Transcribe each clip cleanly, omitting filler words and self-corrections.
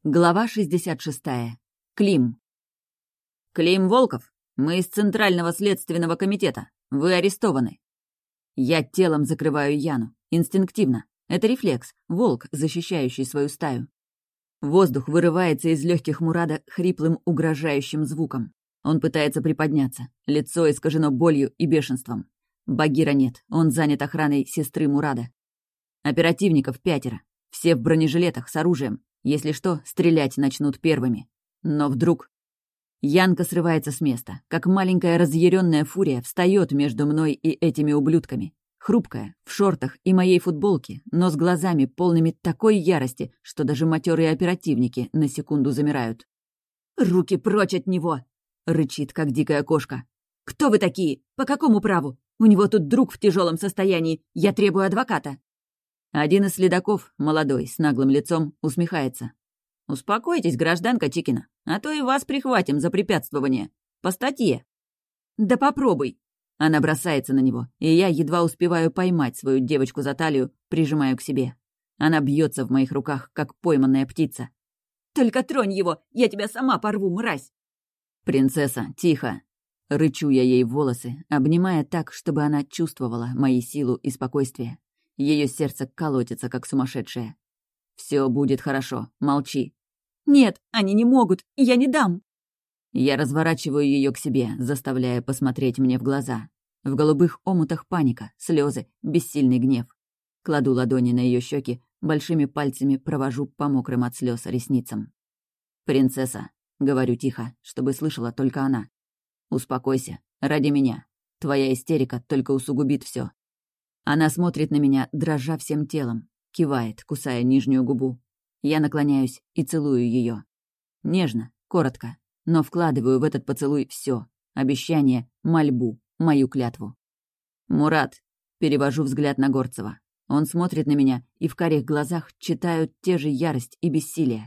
Глава 66. Клим. «Клим Волков, мы из Центрального следственного комитета. Вы арестованы». Я телом закрываю Яну. Инстинктивно. Это рефлекс. Волк, защищающий свою стаю. Воздух вырывается из легких Мурада хриплым, угрожающим звуком. Он пытается приподняться. Лицо искажено болью и бешенством. Багира нет. Он занят охраной сестры Мурада. Оперативников 5. Все в бронежилетах, с оружием. Если что, стрелять начнут первыми. Но вдруг... Янка срывается с места, как маленькая разъяренная фурия встает между мной и этими ублюдками. Хрупкая, в шортах и моей футболке, но с глазами, полными такой ярости, что даже матерые оперативники на секунду замирают. «Руки прочь от него!» — рычит, как дикая кошка. «Кто вы такие? По какому праву? У него тут друг в тяжелом состоянии. Я требую адвоката!» Один из следаков, молодой, с наглым лицом, усмехается. «Успокойтесь, гражданка Чикина, а то и вас прихватим за препятствование. По статье». «Да попробуй!» Она бросается на него, и я едва успеваю поймать свою девочку за талию, прижимаю к себе. Она бьется в моих руках, как пойманная птица. «Только тронь его! Я тебя сама порву, мразь!» «Принцесса, тихо!» Рычу я ей в волосы, обнимая так, чтобы она чувствовала мои силу и спокойствие. Ее сердце колотится, как сумасшедшее. «Все будет хорошо, молчи». «Нет, они не могут, я не дам». Я разворачиваю ее к себе, заставляя посмотреть мне в глаза. В голубых омутах паника, слезы, бессильный гнев. Кладу ладони на ее щеки, большими пальцами провожу по мокрым от слез ресницам. «Принцесса», — говорю тихо, чтобы слышала только она. «Успокойся, ради меня. Твоя истерика только усугубит все. Она смотрит на меня, дрожа всем телом, кивает, кусая нижнюю губу. Я наклоняюсь и целую ее. Нежно, коротко, но вкладываю в этот поцелуй все: обещание, мольбу, мою клятву. «Мурат», — перевожу взгляд на Горцева. Он смотрит на меня, и в карих глазах читают те же ярость и бессилие.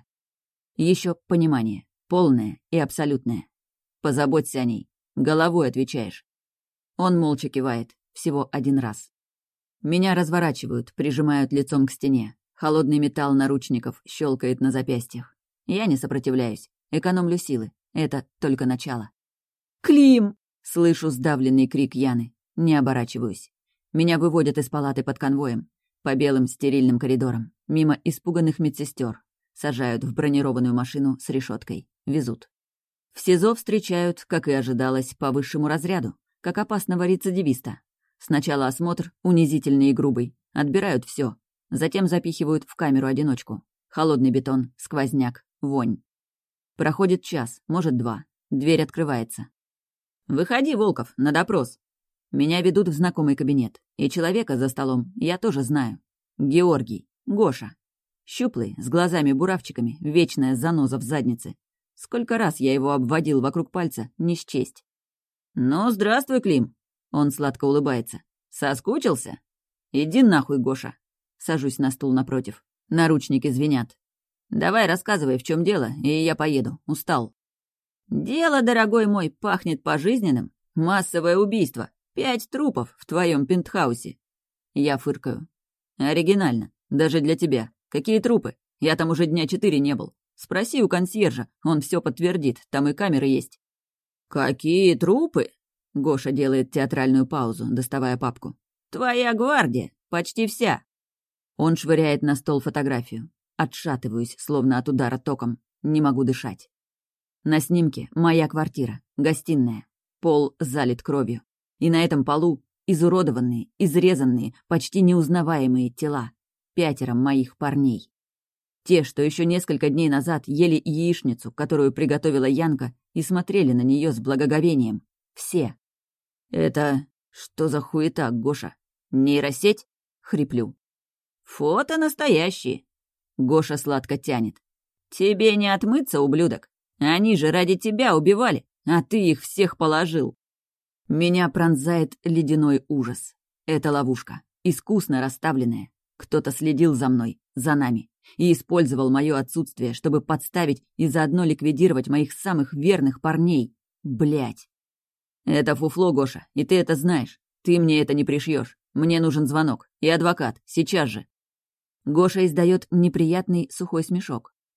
Еще понимание, полное и абсолютное. «Позаботься о ней, головой отвечаешь». Он молча кивает, всего один раз. Меня разворачивают, прижимают лицом к стене. Холодный металл наручников щелкает на запястьях. Я не сопротивляюсь, экономлю силы. Это только начало. «Клим!» — слышу сдавленный крик Яны. Не оборачиваюсь. Меня выводят из палаты под конвоем. По белым стерильным коридорам. Мимо испуганных медсестер. Сажают в бронированную машину с решеткой. Везут. В СИЗО встречают, как и ожидалось, по высшему разряду. Как опасного рецидивиста. Сначала осмотр, унизительный и грубый. Отбирают все. Затем запихивают в камеру-одиночку. Холодный бетон, сквозняк, вонь. Проходит час, может 2. Дверь открывается. «Выходи, Волков, на допрос». Меня ведут в знакомый кабинет. И человека за столом я тоже знаю. Георгий, Гоша. Щуплый, с глазами-буравчиками, вечная заноза в заднице. Сколько раз я его обводил вокруг пальца, не счесть. «Ну, здравствуй, Клим». Он сладко улыбается. «Соскучился? Иди нахуй, Гоша». Сажусь на стул напротив. Наручники звенят. «Давай рассказывай, в чем дело, и я поеду. Устал». «Дело, дорогой мой, пахнет пожизненным. Массовое убийство. 5 трупов в твоем пентхаусе». Я фыркаю. «Оригинально. Даже для тебя. Какие трупы? Я там уже дня 4 не был. Спроси у консьержа, он все подтвердит, там и камеры есть». «Какие трупы?» Гоша делает театральную паузу, доставая папку. «Твоя гвардия. Почти вся». Он швыряет на стол фотографию. Отшатываюсь, словно от удара током. Не могу дышать. На снимке моя квартира, гостиная. Пол залит кровью. И на этом полу изуродованные, изрезанные, почти неузнаваемые тела. 5 моих парней. Те, что еще несколько дней назад ели яичницу, которую приготовила Янка, и смотрели на нее с благоговением. Все. «Это что за хуета, Гоша? Нейросеть?» — хриплю. «Фото настоящие!» — Гоша сладко тянет. «Тебе не отмыться, ублюдок? Они же ради тебя убивали, а ты их всех положил!» Меня пронзает ледяной ужас. Это ловушка, искусно расставленная. Кто-то следил за мной, за нами, и использовал мое отсутствие, чтобы подставить и заодно ликвидировать моих самых верных парней. Блять. «Это фуфло, Гоша, и ты это знаешь. Ты мне это не пришьешь. Мне нужен звонок. И адвокат. Сейчас же». Гоша издает неприятный сухой смешок.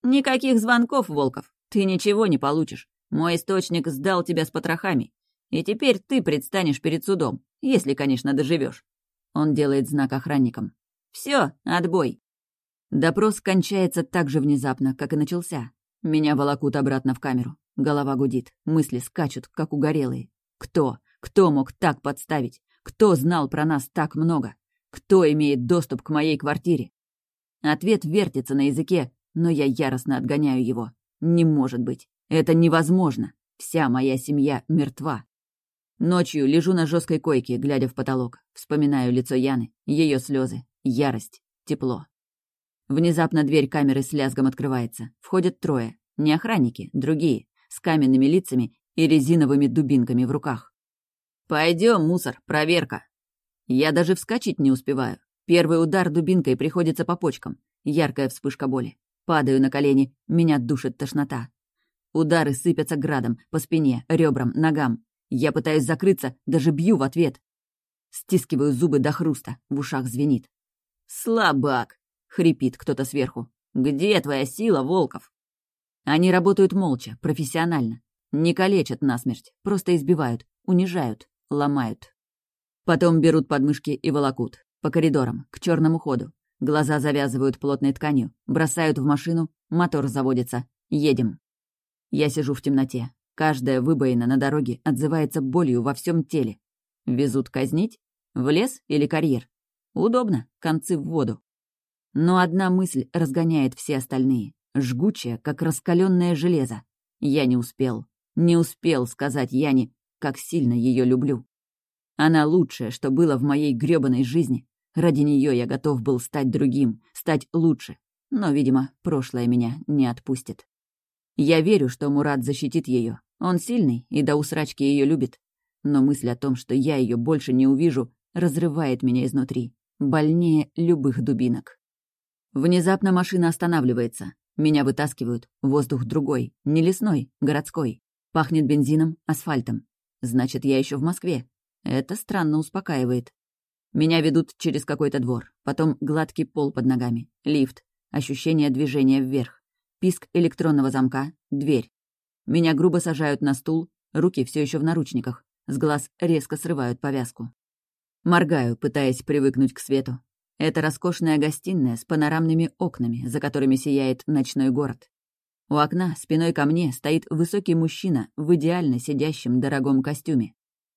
«Никаких звонков, Волков. Ты ничего не получишь. Мой источник сдал тебя с потрохами. И теперь ты предстанешь перед судом, если, конечно, доживешь. Он делает знак охранникам. «Все, отбой!» Допрос кончается так же внезапно, как и начался. Меня волокут обратно в камеру. Голова гудит, мысли скачут, как угорелые. Кто? Кто мог так подставить? Кто знал про нас так много? Кто имеет доступ к моей квартире? Ответ вертится на языке, но я яростно отгоняю его. Не может быть. Это невозможно. Вся моя семья мертва. Ночью лежу на жесткой койке, глядя в потолок. Вспоминаю лицо Яны, ее слезы, ярость, тепло. Внезапно дверь камеры с лязгом открывается. Входят трое. Не охранники, другие, с каменными лицами и резиновыми дубинками в руках. «Пойдем, мусор, проверка!» Я даже вскочить не успеваю. Первый удар дубинкой приходится по почкам. Яркая вспышка боли. Падаю на колени, меня душит тошнота. Удары сыпятся градом по спине, ребрам, ногам. Я пытаюсь закрыться, даже бью в ответ. Стискиваю зубы до хруста, в ушах звенит. «Слабак!» — хрипит кто-то сверху. «Где твоя сила, Волков?» Они работают молча, профессионально. Не калечат насмерть, просто избивают, унижают, ломают. Потом берут подмышки и волокут. По коридорам, к черному ходу. Глаза завязывают плотной тканью, бросают в машину, мотор заводится. Едем. Я сижу в темноте. Каждая выбоина на дороге отзывается болью во всем теле. Везут казнить? В лес или карьер? Удобно, концы в воду. Но одна мысль разгоняет все остальные. Жгучая, как раскаленное железо. Я не успел. Не успел сказать Яне, как сильно ее люблю. Она лучшее, что было в моей грёбаной жизни. Ради нее я готов был стать другим, стать лучше. Но, видимо, прошлое меня не отпустит. Я верю, что Мурат защитит ее. Он сильный и до усрачки ее любит. Но мысль о том, что я ее больше не увижу, разрывает меня изнутри. Больнее любых дубинок. Внезапно машина останавливается. Меня вытаскивают. Воздух другой. Не лесной, городской. Пахнет бензином, асфальтом. Значит, я еще в Москве. Это странно успокаивает. Меня ведут через какой-то двор. Потом гладкий пол под ногами. Лифт. Ощущение движения вверх. Писк электронного замка. Дверь. Меня грубо сажают на стул. Руки все еще в наручниках. С глаз резко срывают повязку. Моргаю, пытаясь привыкнуть к свету. Это роскошная гостиная с панорамными окнами, за которыми сияет ночной город. У окна, спиной ко мне, стоит высокий мужчина в идеально сидящем дорогом костюме.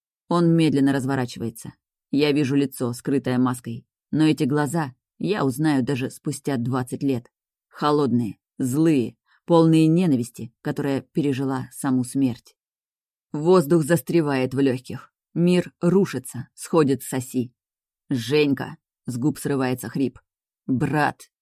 Он медленно разворачивается. Я вижу лицо, скрытое маской. Но эти глаза я узнаю даже спустя 20 лет. Холодные, злые, полные ненависти, которая пережила саму смерть. Воздух застревает в легких. Мир рушится, сходит с оси. «Женька!» — с губ срывается хрип. «Брат!»